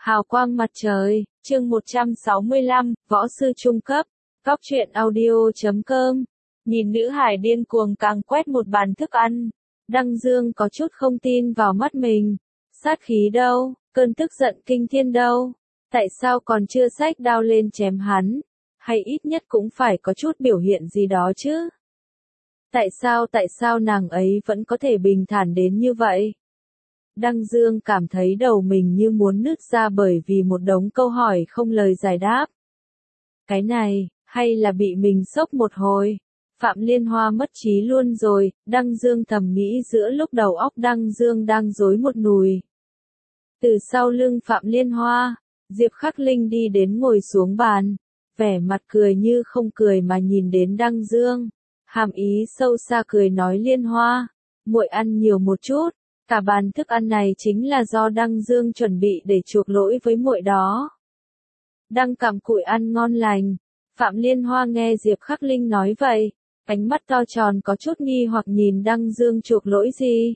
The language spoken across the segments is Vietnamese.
Hào quang mặt trời, chương 165, võ sư trung cấp, Cóc truyện audio.com. Nhìn nữ hải điên cuồng càng quét một bàn thức ăn. Đăng Dương có chút không tin vào mắt mình. Sát khí đâu, cơn tức giận kinh thiên đâu. Tại sao còn chưa xách đao lên chém hắn? Hay ít nhất cũng phải có chút biểu hiện gì đó chứ? Tại sao nàng ấy vẫn có thể bình thản đến như vậy? Đăng Dương cảm thấy đầu mình như muốn nứt ra bởi vì một đống câu hỏi không lời giải đáp. Cái này, hay là bị mình sốc một hồi? Phạm Liên Hoa mất trí luôn rồi, Đăng Dương thầm nghĩ giữa lúc đầu óc Đăng Dương đang rối một nùi. Từ sau lưng Phạm Liên Hoa, Diệp Khắc Linh đi đến ngồi xuống bàn, vẻ mặt cười như không cười mà nhìn đến Đăng Dương, hàm ý sâu xa cười nói Liên Hoa, muội ăn nhiều một chút. Cả bàn thức ăn này chính là do Đăng Dương chuẩn bị để chuộc lỗi với muội đó. Đăng cặm cụi ăn ngon lành. Phạm Liên Hoa nghe Diệp Khắc Linh nói vậy, ánh mắt to tròn có chút nghi hoặc nhìn Đăng Dương chuộc lỗi gì.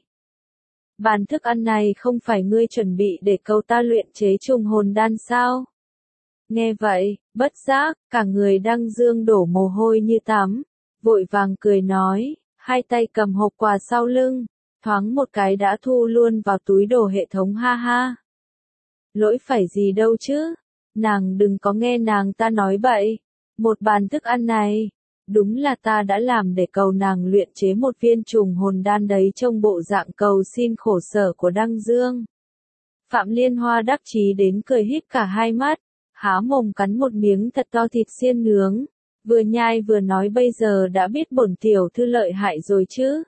Bàn thức ăn này không phải ngươi chuẩn bị để cầu ta luyện chế trùng hồn đan sao? Nghe vậy, bất giác, cả người Đăng Dương đổ mồ hôi như tắm, vội vàng cười nói, hai tay cầm hộp quà sau lưng. Thoáng một cái đã thu luôn vào túi đồ hệ thống ha ha. Lỗi phải gì đâu chứ, nàng đừng có nghe nàng ta nói bậy, một bàn thức ăn này, đúng là ta đã làm để cầu nàng luyện chế một viên trùng hồn đan đấy trong bộ dạng cầu xin khổ sở của Đăng Dương. Phạm Liên Hoa đắc chí đến cười híp cả hai mắt, há mồm cắn một miếng thật to thịt xiên nướng, vừa nhai vừa nói bây giờ đã biết bổn tiểu thư lợi hại rồi chứ.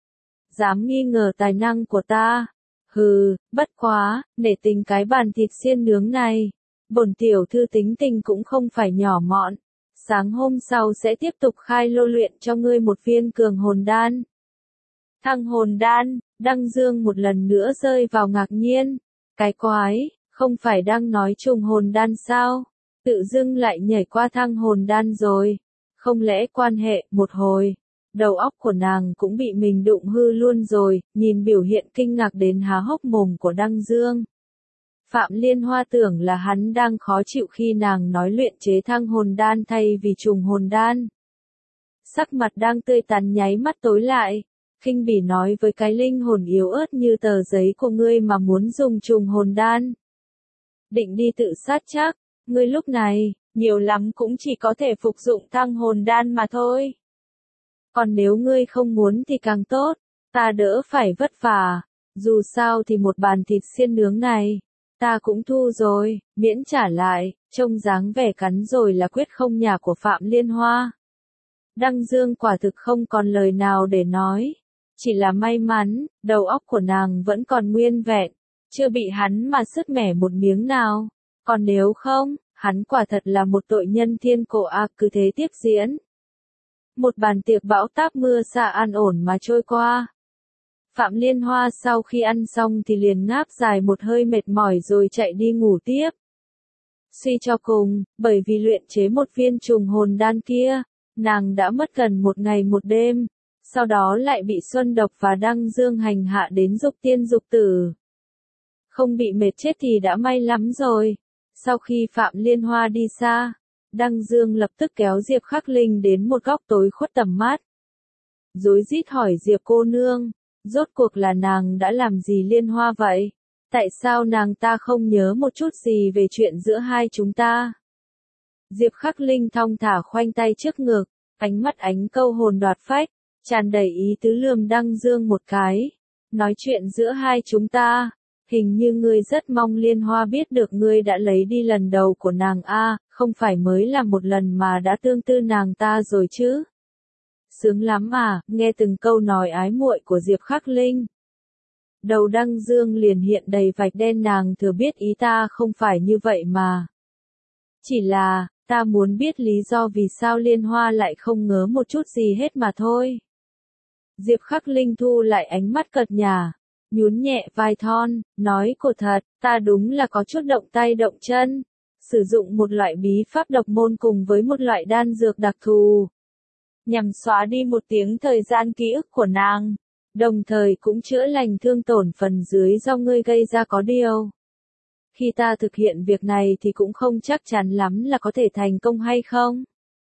Dám nghi ngờ tài năng của ta. Hừ, bất quá, để tình cái bàn thịt xiên nướng này. Bổn tiểu thư tính tình cũng không phải nhỏ mọn. Sáng hôm sau sẽ tiếp tục khai lô luyện cho ngươi một viên cường hồn đan. Thăng hồn đan, Đăng Dương một lần nữa rơi vào ngạc nhiên. Cái quái, không phải đang nói trùng hồn đan sao? Tự dưng lại nhảy qua thăng hồn đan rồi. Không lẽ quan hệ một hồi? Đầu óc của nàng cũng bị mình đụng hư luôn rồi, nhìn biểu hiện kinh ngạc đến há hốc mồm của Đăng Dương. Phạm Liên Hoa tưởng là hắn đang khó chịu khi nàng nói luyện chế thăng hồn đan thay vì trùng hồn đan. Sắc mặt đang tươi tắn nháy mắt tối lại, khinh bỉ nói với cái linh hồn yếu ớt như tờ giấy của ngươi mà muốn dùng trùng hồn đan. Định đi tự sát chắc, ngươi lúc này, nhiều lắm cũng chỉ có thể phục dụng thăng hồn đan mà thôi. Còn nếu ngươi không muốn thì càng tốt, ta đỡ phải vất vả, dù sao thì một bàn thịt xiên nướng này, ta cũng thu rồi, miễn trả lại, trông dáng vẻ cắn rồi là quyết không nhà của Phạm Liên Hoa. Đăng Dương quả thực không còn lời nào để nói, chỉ là may mắn, đầu óc của nàng vẫn còn nguyên vẹn, chưa bị hắn mà sứt mẻ một miếng nào, còn nếu không, hắn quả thật là một tội nhân thiên cổ cứ thế tiếp diễn. Một bàn tiệc bão táp mưa xa an ổn mà trôi qua. Phạm Liên Hoa sau khi ăn xong thì liền ngáp dài một hơi mệt mỏi rồi chạy đi ngủ tiếp. Suy cho cùng, bởi vì luyện chế một viên trùng hồn đan kia, nàng đã mất gần một ngày một đêm, sau đó lại bị Xuân Độc và Đăng Dương hành hạ đến dục tiên dục tử. Không bị mệt chết thì đã may lắm rồi. Sau khi Phạm Liên Hoa đi xa, Đăng Dương lập tức kéo Diệp Khắc Linh đến một góc tối khuất tầm mắt. Rối rít hỏi Diệp cô nương, rốt cuộc là nàng đã làm gì Liên Hoa vậy? Tại sao nàng ta không nhớ một chút gì về chuyện giữa hai chúng ta? Diệp Khắc Linh thong thả khoanh tay trước ngực, ánh mắt ánh câu hồn đoạt phách, tràn đầy ý tứ lườm Đăng Dương một cái. Nói chuyện giữa hai chúng ta, hình như ngươi rất mong Liên Hoa biết được ngươi đã lấy đi lần đầu của nàng không phải mới là một lần mà đã tương tư nàng ta rồi chứ. Sướng lắm à, nghe từng câu nói ái muội của Diệp Khắc Linh. Đầu Đăng Dương liền hiện đầy vạch đen nàng thừa biết ý ta không phải như vậy mà. Chỉ là, ta muốn biết lý do vì sao Liên Hoa lại không ngớ một chút gì hết mà thôi. Diệp Khắc Linh thu lại ánh mắt cợt nhả, nhún nhẹ vai thon, nói cổ thật, ta đúng là có chút động tay động chân. Sử dụng một loại bí pháp độc môn cùng với một loại đan dược đặc thù, nhằm xóa đi một tiếng thời gian ký ức của nàng, đồng thời cũng chữa lành thương tổn phần dưới do ngươi gây ra có điều. Khi ta thực hiện việc này thì cũng không chắc chắn lắm là có thể thành công hay không.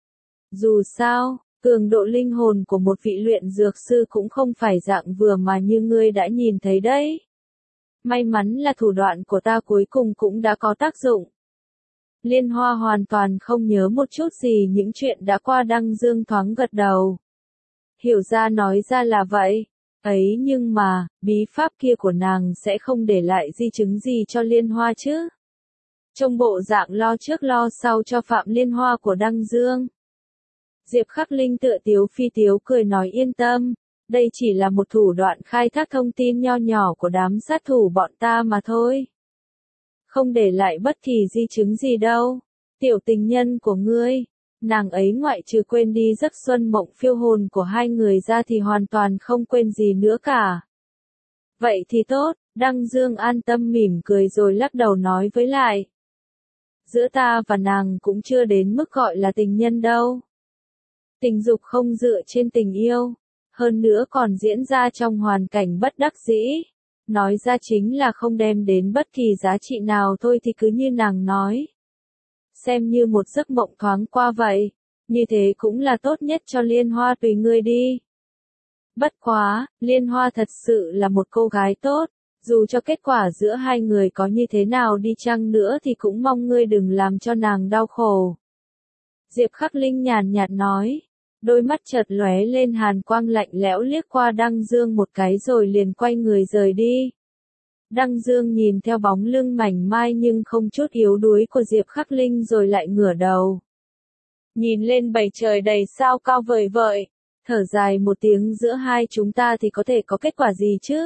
Dù sao, cường độ linh hồn của một vị luyện dược sư cũng không phải dạng vừa mà như ngươi đã nhìn thấy đấy. May mắn là thủ đoạn của ta cuối cùng cũng đã có tác dụng. Liên Hoa hoàn toàn không nhớ một chút gì những chuyện đã qua. Đăng Dương thoáng gật đầu. Hiểu ra nói ra là vậy. Ấy nhưng mà, bí pháp kia của nàng sẽ không để lại di chứng gì cho Liên Hoa chứ? Trong bộ dạng lo trước lo sau cho Phạm Liên Hoa của Đăng Dương. Diệp Khắc Linh tựa tiếu phi tiếu cười nói yên tâm, đây chỉ là một thủ đoạn khai thác thông tin nho nhỏ của đám sát thủ bọn ta mà thôi. Không để lại bất kỳ di chứng gì đâu. Tiểu tình nhân của ngươi, nàng ấy ngoại trừ quên đi giấc xuân mộng phiêu hồn của hai người ra thì hoàn toàn không quên gì nữa cả. Vậy thì tốt, Đăng Dương an tâm mỉm cười rồi lắc đầu nói với lại. Giữa ta và nàng cũng chưa đến mức gọi là tình nhân đâu. Tình dục không dựa trên tình yêu, hơn nữa còn diễn ra trong hoàn cảnh bất đắc dĩ. Nói ra chính là không đem đến bất kỳ giá trị nào thôi thì cứ như nàng nói. Xem như một giấc mộng thoáng qua vậy, như thế cũng là tốt nhất cho Liên Hoa tùy ngươi đi. Bất quá, Liên Hoa thật sự là một cô gái tốt, dù cho kết quả giữa hai người có như thế nào đi chăng nữa thì cũng mong ngươi đừng làm cho nàng đau khổ. Diệp Khắc Linh nhàn nhạt nói, đôi mắt chợt lóe lên hàn quang lạnh lẽo liếc qua Đăng Dương một cái rồi liền quay người rời đi. Đăng Dương nhìn theo bóng lưng mảnh mai nhưng không chút yếu đuối của Diệp Khắc Linh rồi lại ngửa đầu. Nhìn lên bầu trời đầy sao cao vời vợi, thở dài một tiếng giữa hai chúng ta thì có thể có kết quả gì chứ?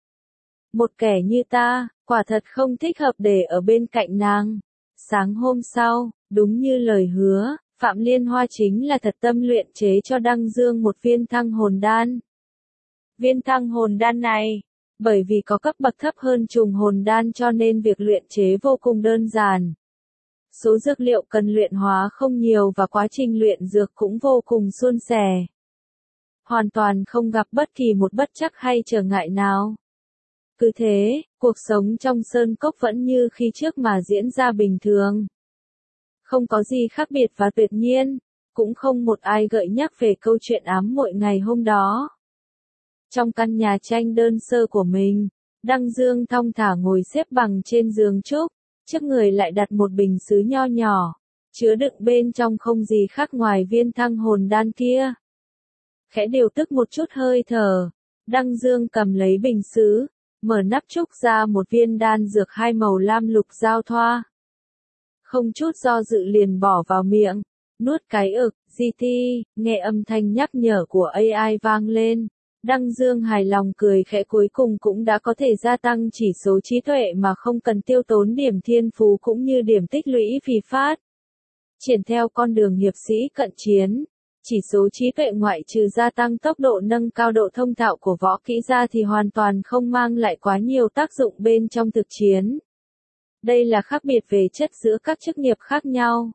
Một kẻ như ta, quả thật không thích hợp để ở bên cạnh nàng. Sáng hôm sau, đúng như lời hứa, Phạm Liên Hoa chính là thật tâm luyện chế cho Đăng Dương một viên thăng hồn đan. Viên thăng hồn đan này, bởi vì có cấp bậc thấp hơn trùng hồn đan cho nên việc luyện chế vô cùng đơn giản. Số dược liệu cần luyện hóa không nhiều và quá trình luyện dược cũng vô cùng suôn sẻ. Hoàn toàn không gặp bất kỳ một bất trắc hay trở ngại nào. Cứ thế, cuộc sống trong sơn cốc vẫn như khi trước mà diễn ra bình thường. Không có gì khác biệt và tuyệt nhiên, cũng không một ai gợi nhắc về câu chuyện ám muội ngày hôm đó. Trong căn nhà tranh đơn sơ của mình, Đăng Dương thong thả ngồi xếp bằng trên giường trúc, trước người lại đặt một bình sứ nho nhỏ, chứa đựng bên trong không gì khác ngoài viên thăng hồn đan kia. Khẽ điều tức một chút hơi thở, Đăng Dương cầm lấy bình sứ, mở nắp trúc ra một viên đan dược hai màu lam lục giao thoa. Không chút do dự liền bỏ vào miệng, nuốt cái ực, GT, nghe âm thanh nhắc nhở của AI vang lên. Đăng Dương hài lòng cười khẽ cuối cùng cũng đã có thể gia tăng chỉ số trí tuệ mà không cần tiêu tốn điểm thiên phú cũng như điểm tích lũy phì phát. Triển theo con đường hiệp sĩ cận chiến, chỉ số trí tuệ ngoại trừ gia tăng tốc độ nâng cao độ thông thạo của võ kỹ ra thì hoàn toàn không mang lại quá nhiều tác dụng bên trong thực chiến. Đây là khác biệt về chất giữa các chức nghiệp khác nhau.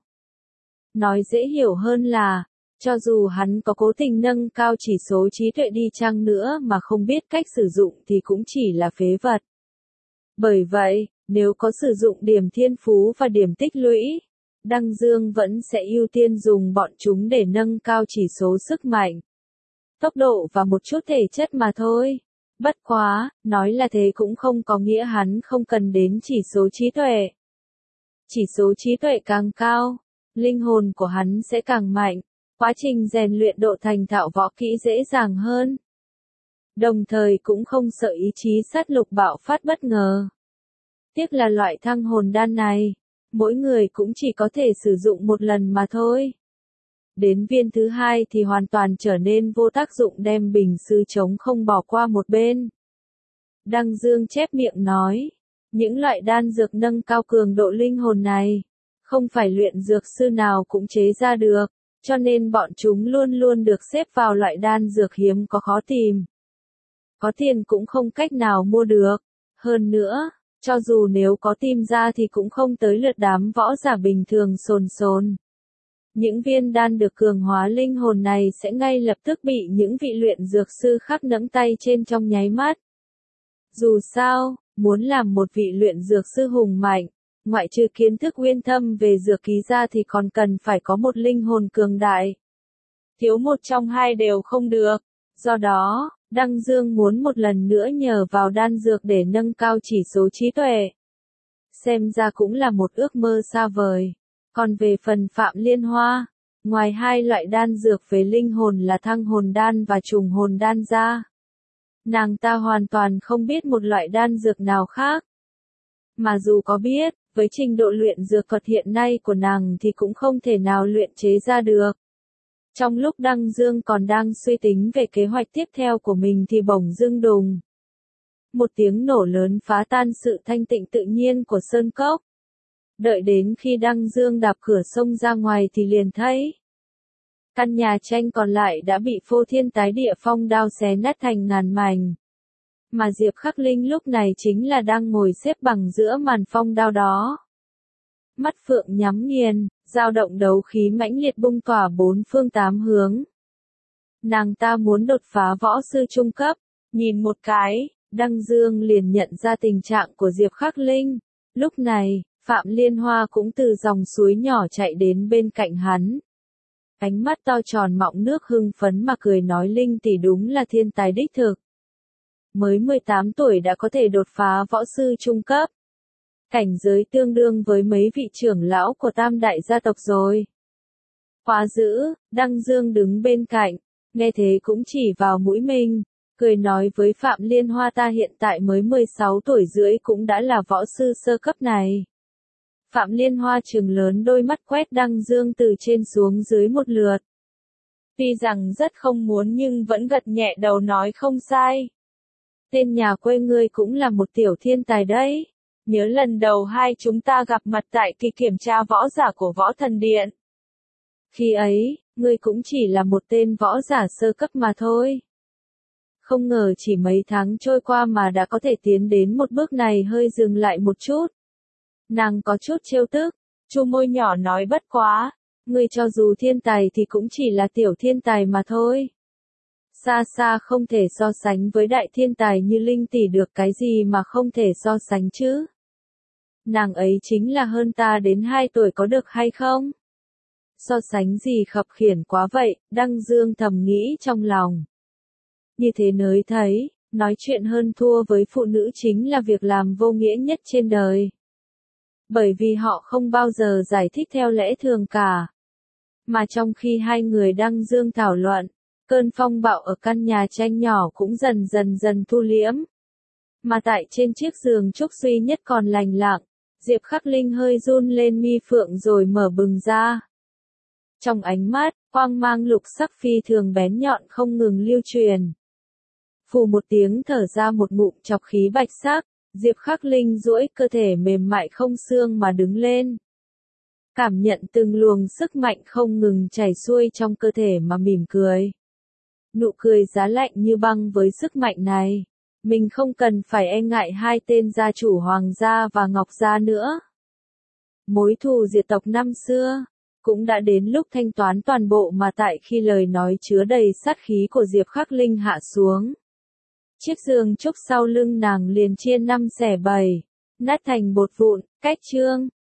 Nói dễ hiểu hơn là, cho dù hắn có cố tình nâng cao chỉ số trí tuệ đi chăng nữa mà không biết cách sử dụng thì cũng chỉ là phế vật. Bởi vậy, nếu có sử dụng điểm thiên phú và điểm tích lũy, Đăng Dương vẫn sẽ ưu tiên dùng bọn chúng để nâng cao chỉ số sức mạnh, tốc độ và một chút thể chất mà thôi. Bất quá, nói là thế cũng không có nghĩa hắn không cần đến chỉ số trí tuệ. Chỉ số trí tuệ càng cao, linh hồn của hắn sẽ càng mạnh, quá trình rèn luyện độ thành thạo võ kỹ dễ dàng hơn. Đồng thời cũng không sợ ý chí sát lục bạo phát bất ngờ. Tiếc là loại thăng hồn đan này, mỗi người cũng chỉ có thể sử dụng một lần mà thôi. Đến viên thứ hai thì hoàn toàn trở nên vô tác dụng đem bình sứ trống không bỏ qua một bên. Đăng Dương chép miệng nói, những loại đan dược nâng cao cường độ linh hồn này, không phải luyện dược sư nào cũng chế ra được, cho nên bọn chúng luôn luôn được xếp vào loại đan dược hiếm có khó tìm. Có tiền cũng không cách nào mua được. Hơn nữa, cho dù nếu có tìm ra thì cũng không tới lượt đám võ giả bình thường sồn sồn. Những viên đan được cường hóa linh hồn này sẽ ngay lập tức bị những vị luyện dược sư khác nẫng tay trên trong nháy mắt. Dù sao, muốn làm một vị luyện dược sư hùng mạnh, ngoại trừ kiến thức uyên thâm về dược ký ra thì còn cần phải có một linh hồn cường đại. Thiếu một trong hai đều không được. Do đó, Đăng Dương muốn một lần nữa nhờ vào đan dược để nâng cao chỉ số trí tuệ. Xem ra cũng là một ước mơ xa vời. Còn về phần Phạm Liên Hoa, ngoài hai loại đan dược về linh hồn là thăng hồn đan và trùng hồn đan ra, nàng ta hoàn toàn không biết một loại đan dược nào khác. Mà dù có biết, với trình độ luyện dược thuật hiện nay của nàng thì cũng không thể nào luyện chế ra được. Trong lúc Đăng Dương còn đang suy tính về kế hoạch tiếp theo của mình thì bỗng dưng đùng. Một tiếng nổ lớn phá tan sự thanh tịnh tự nhiên của sơn cốc. Đợi đến khi Đăng Dương đạp cửa xông ra ngoài thì liền thấy. Căn nhà tranh còn lại đã bị Phô Thiên Tái Địa phong đao xé nát thành ngàn mảnh. Mà Diệp Khắc Linh lúc này chính là đang ngồi xếp bằng giữa màn phong đao đó. Mắt phượng nhắm nghiền, dao động đấu khí mãnh liệt bung tỏa bốn phương tám hướng. Nàng ta muốn đột phá võ sư trung cấp, nhìn một cái, Đăng Dương liền nhận ra tình trạng của Diệp Khắc Linh. Lúc này, Phạm Liên Hoa cũng từ dòng suối nhỏ chạy đến bên cạnh hắn. Ánh mắt to tròn mọng nước hưng phấn mà cười nói Linh tỷ đúng là thiên tài đích thực. Mới 18 tuổi đã có thể đột phá võ sư trung cấp. Cảnh giới tương đương với mấy vị trưởng lão của tam đại gia tộc rồi. Quá dữ, Đăng Dương đứng bên cạnh, nghe thế cũng chỉ vào mũi mình, cười nói với Phạm Liên Hoa ta hiện tại mới 16 tuổi rưỡi cũng đã là võ sư sơ cấp này. Phạm Liên Hoa trừng lớn đôi mắt quét Đăng Dương từ trên xuống dưới một lượt. Tuy rằng rất không muốn nhưng vẫn gật nhẹ đầu nói không sai. Tên nhà quê ngươi cũng là một tiểu thiên tài đấy. Nhớ lần đầu hai chúng ta gặp mặt tại kỳ kiểm tra võ giả của Võ Thần Điện. Khi ấy, ngươi cũng chỉ là một tên võ giả sơ cấp mà thôi. Không ngờ chỉ mấy tháng trôi qua mà đã có thể tiến đến một bước này hơi dừng lại một chút. Nàng có chút trêu tức, chu môi nhỏ nói bất quá, ngươi cho dù thiên tài thì cũng chỉ là tiểu thiên tài mà thôi. Xa xa không thể so sánh với đại thiên tài như Linh tỷ được cái gì mà không thể so sánh chứ. Nàng ấy chính là hơn ta đến 2 tuổi có được hay không? So sánh gì khập khiển quá vậy, Đăng Dương thầm nghĩ trong lòng. Như thế nới thấy, nói chuyện hơn thua với phụ nữ chính là việc làm vô nghĩa nhất trên đời. Bởi vì họ không bao giờ giải thích theo lẽ thường cả. Mà trong khi hai người Đăng Dương thảo luận, cơn phong bạo ở căn nhà tranh nhỏ cũng dần thu liễm. Mà tại trên chiếc giường trúc duy nhất còn lành lặng, Diệp Khắc Linh hơi run lên mi phượng rồi mở bừng ra. Trong ánh mắt, quang mang lục sắc phi thường bén nhọn không ngừng lưu truyền. Phù một tiếng thở ra một ngụm chọc khí bạch sắc, Diệp Khắc Linh duỗi cơ thể mềm mại không xương mà đứng lên. Cảm nhận từng luồng sức mạnh không ngừng chảy xuôi trong cơ thể mà mỉm cười. Nụ cười giá lạnh như băng với sức mạnh này. Mình không cần phải e ngại hai tên gia chủ Hoàng gia và Ngọc gia nữa. Mối thù diệt tộc năm xưa, cũng đã đến lúc thanh toán toàn bộ mà tại khi lời nói chứa đầy sát khí của Diệp Khắc Linh hạ xuống. Chiếc giường trúc sau lưng nàng liền chia 5 xẻ 7, nát thành bột vụn, cách chương.